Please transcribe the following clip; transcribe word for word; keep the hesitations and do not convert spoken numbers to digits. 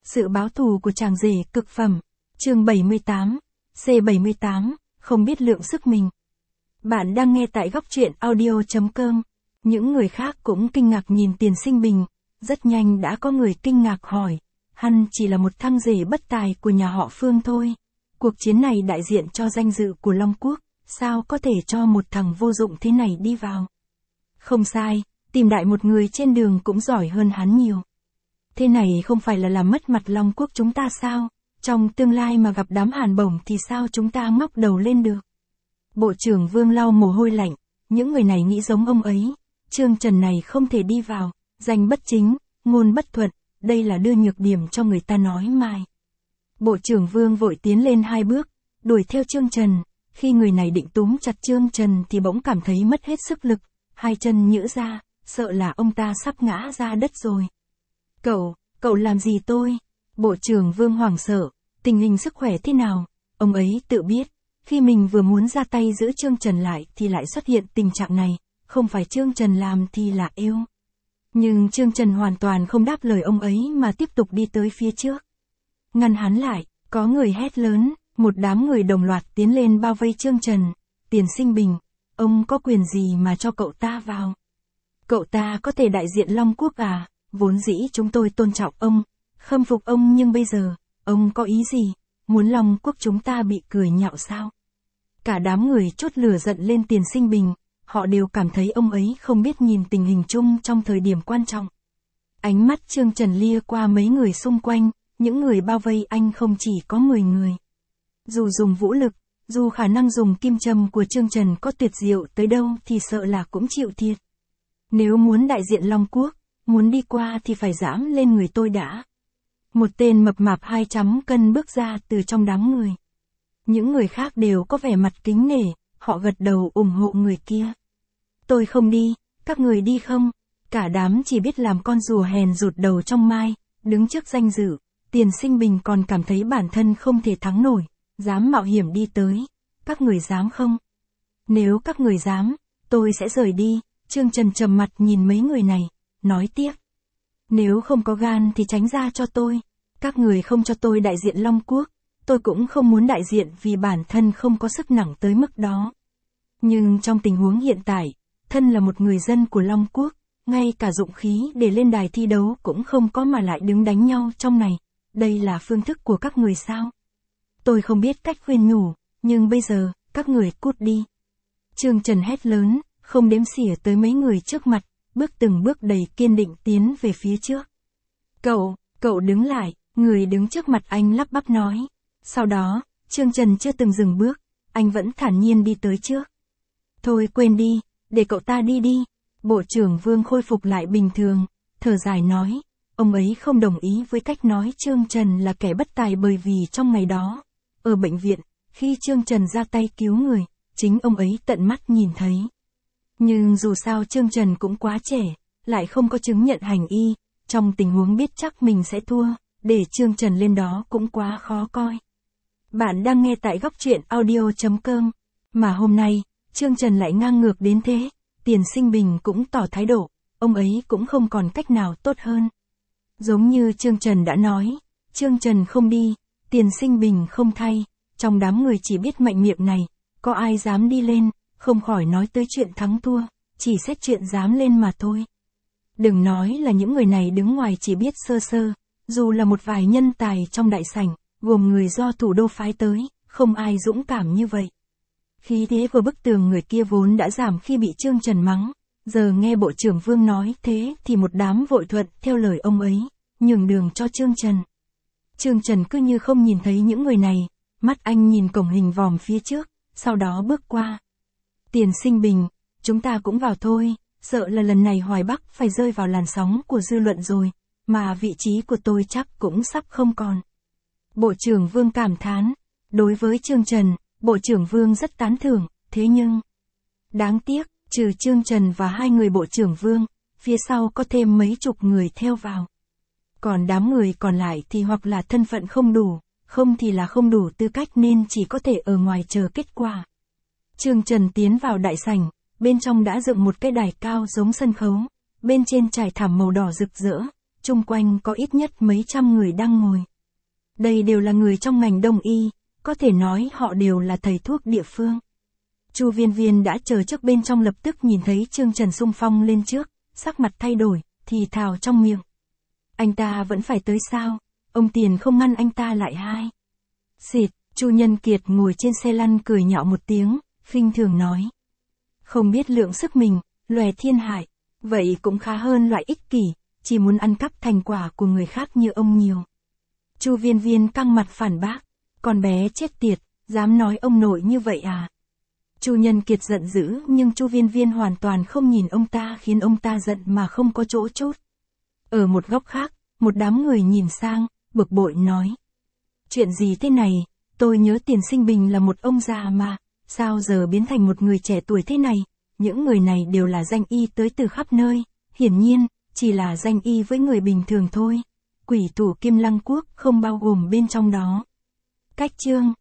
Sự báo thù của chàng rể cực phẩm. Chương bảy mươi tám. C bảy mươi tám, không biết lượng sức mình. Bạn đang nghe tại góc truyện audio chấm com. Những người khác cũng kinh ngạc nhìn Tiền Sinh Bình, rất nhanh đã có người kinh ngạc hỏi, hắn chỉ là một thằng rể bất tài của nhà họ Phương thôi. Cuộc chiến này đại diện cho danh dự của Long Quốc, sao có thể cho một thằng vô dụng thế này đi vào? Không sai, tìm đại một người trên đường cũng giỏi hơn hắn nhiều. Thế này không phải là làm mất mặt Long Quốc chúng ta sao? Trong tương lai mà gặp đám Hàn Bổng thì sao chúng ta ngóc đầu lên được? Bộ trưởng Vương lau mồ hôi lạnh, những người này nghĩ giống ông ấy. Trương Trần này không thể đi vào, danh bất chính, ngôn bất thuận, đây là đưa nhược điểm cho người ta nói mai. Bộ trưởng Vương vội tiến lên hai bước, đuổi theo Trương Trần. Khi người này định túm chặt Trương Trần thì bỗng cảm thấy mất hết sức lực, hai chân nhỡ ra, sợ là ông ta sắp ngã ra đất rồi. Cậu, cậu làm gì tôi? Bộ trưởng Vương hoảng sợ, tình hình sức khỏe thế nào? Ông ấy tự biết, khi mình vừa muốn ra tay giữ Trương Trần lại thì lại xuất hiện tình trạng này, không phải Trương Trần làm thì là yêu. Nhưng Trương Trần hoàn toàn không đáp lời ông ấy mà tiếp tục đi tới phía trước. Ngăn hắn lại, có người hét lớn, một đám người đồng loạt tiến lên bao vây Trương Trần. Tiền Sinh Bình, ông có quyền gì mà cho cậu ta vào? Cậu ta có thể đại diện Long Quốc à? Vốn dĩ chúng tôi tôn trọng ông, khâm phục ông, nhưng bây giờ, ông có ý gì? Muốn Long Quốc chúng ta bị cười nhạo sao? Cả đám người trút lửa giận lên Tiền Sinh Bình, họ đều cảm thấy ông ấy không biết nhìn tình hình chung trong thời điểm quan trọng. Ánh mắt Trương Trần lia qua mấy người xung quanh, những người bao vây anh không chỉ có mười người. Dù dùng vũ lực, dù khả năng dùng kim châm của Trương Trần có tuyệt diệu tới đâu thì sợ là cũng chịu thiệt. Nếu muốn đại diện Long Quốc, muốn đi qua thì phải dám lên người tôi đã. Một tên mập mạp hai trăm cân bước ra từ trong đám người. Những người khác đều có vẻ mặt kính nể, họ gật đầu ủng hộ người kia. Tôi không đi, các người đi không? Cả đám chỉ biết làm con rùa hèn rụt đầu trong mai, đứng trước danh dự. Tiền Sinh Bình còn cảm thấy bản thân không thể thắng nổi, dám mạo hiểm đi tới. Các người dám không? Nếu các người dám, tôi sẽ rời đi. Trương Trần trầm mặt nhìn mấy người này, nói tiếp. Nếu không có gan thì tránh ra cho tôi. Các người không cho tôi đại diện Long Quốc, tôi cũng không muốn đại diện vì bản thân không có sức nặng tới mức đó. Nhưng trong tình huống hiện tại, thân là một người dân của Long Quốc, ngay cả dụng khí để lên đài thi đấu cũng không có mà lại đứng đánh nhau trong này. Đây là phương thức của các người sao? Tôi không biết cách khuyên nhủ, nhưng bây giờ, các người cút đi. Trương Trần hét lớn, không đếm xỉa tới mấy người trước mặt, bước từng bước đầy kiên định tiến về phía trước. Cậu, cậu đứng lại, người đứng trước mặt anh lắp bắp nói. Sau đó, Trương Trần chưa từng dừng bước, anh vẫn thản nhiên đi tới trước. Thôi quên đi, để cậu ta đi đi. Bộ trưởng Vương khôi phục lại bình thường, thở dài nói. Ông ấy không đồng ý với cách nói Trương Trần là kẻ bất tài bởi vì trong ngày đó, ở bệnh viện, khi Trương Trần ra tay cứu người, chính ông ấy tận mắt nhìn thấy. Nhưng dù sao Trương Trần cũng quá trẻ, lại không có chứng nhận hành y, trong tình huống biết chắc mình sẽ thua, để Trương Trần lên đó cũng quá khó coi. Bạn đang nghe tại góc truyện audio chấm com, mà hôm nay, Trương Trần lại ngang ngược đến thế, Tiền Sinh Bình cũng tỏ thái độ, ông ấy cũng không còn cách nào tốt hơn. Giống như Trương Trần đã nói, Trương Trần không đi, Tiền Sinh Bình không thay, trong đám người chỉ biết mạnh miệng này, có ai dám đi lên, không khỏi nói tới chuyện thắng thua, chỉ xét chuyện dám lên mà thôi. Đừng nói là những người này đứng ngoài chỉ biết sơ sơ, dù là một vài nhân tài trong đại sảnh, gồm người do thủ đô phái tới, không ai dũng cảm như vậy. Khí thế của bức tường người kia vốn đã giảm khi bị Trương Trần mắng, giờ nghe Bộ trưởng Vương nói thế thì một đám vội thuận theo lời ông ấy, nhường đường cho Trương Trần. Trương Trần cứ như không nhìn thấy những người này, mắt anh nhìn cổng hình vòm phía trước, sau đó bước qua. Tiền Sinh Bình, chúng ta cũng vào thôi, sợ là lần này Hoài Bắc phải rơi vào làn sóng của dư luận rồi, mà vị trí của tôi chắc cũng sắp không còn. Bộ trưởng Vương cảm thán, đối với Trương Trần, Bộ trưởng Vương rất tán thưởng, thế nhưng... Đáng tiếc, trừ Trương Trần và hai người Bộ trưởng Vương, phía sau có thêm mấy chục người theo vào. Còn đám người còn lại thì hoặc là thân phận không đủ, không thì là không đủ tư cách nên chỉ có thể ở ngoài chờ kết quả. Trương Trần tiến vào đại sảnh, bên trong đã dựng một cái đài cao giống sân khấu, bên trên trải thảm màu đỏ rực rỡ, chung quanh có ít nhất mấy trăm người đang ngồi. Đây đều là người trong ngành đông y, có thể nói họ đều là thầy thuốc địa phương. Chu Viên Viên đã chờ trước bên trong lập tức nhìn thấy Trương Trần xung phong lên trước, sắc mặt thay đổi, thì thào trong miệng. Anh ta vẫn phải tới sao? Ông Tiền không ngăn anh ta lại hai. Xịt, Chu Nhân Kiệt ngồi trên xe lăn cười nhạo một tiếng, khinh thường nói. Không biết lượng sức mình, lòe thiên hại, vậy cũng khá hơn loại ích kỷ, chỉ muốn ăn cắp thành quả của người khác như ông nhiều. Chu Viên Viên căng mặt phản bác, con bé chết tiệt, dám nói ông nội như vậy à? Chu Nhân Kiệt giận dữ nhưng Chu Viên Viên hoàn toàn không nhìn ông ta khiến ông ta giận mà không có chỗ chốt. Ở một góc khác, một đám người nhìn sang, bực bội nói. Chuyện gì thế này, tôi nhớ Tiền Sinh Bình là một ông già mà, sao giờ biến thành một người trẻ tuổi thế này? Những người này đều là danh y tới từ khắp nơi, hiển nhiên, chỉ là danh y với người bình thường thôi. Quỷ thủ Kim Lăng Quốc không bao gồm bên trong đó. Cách chương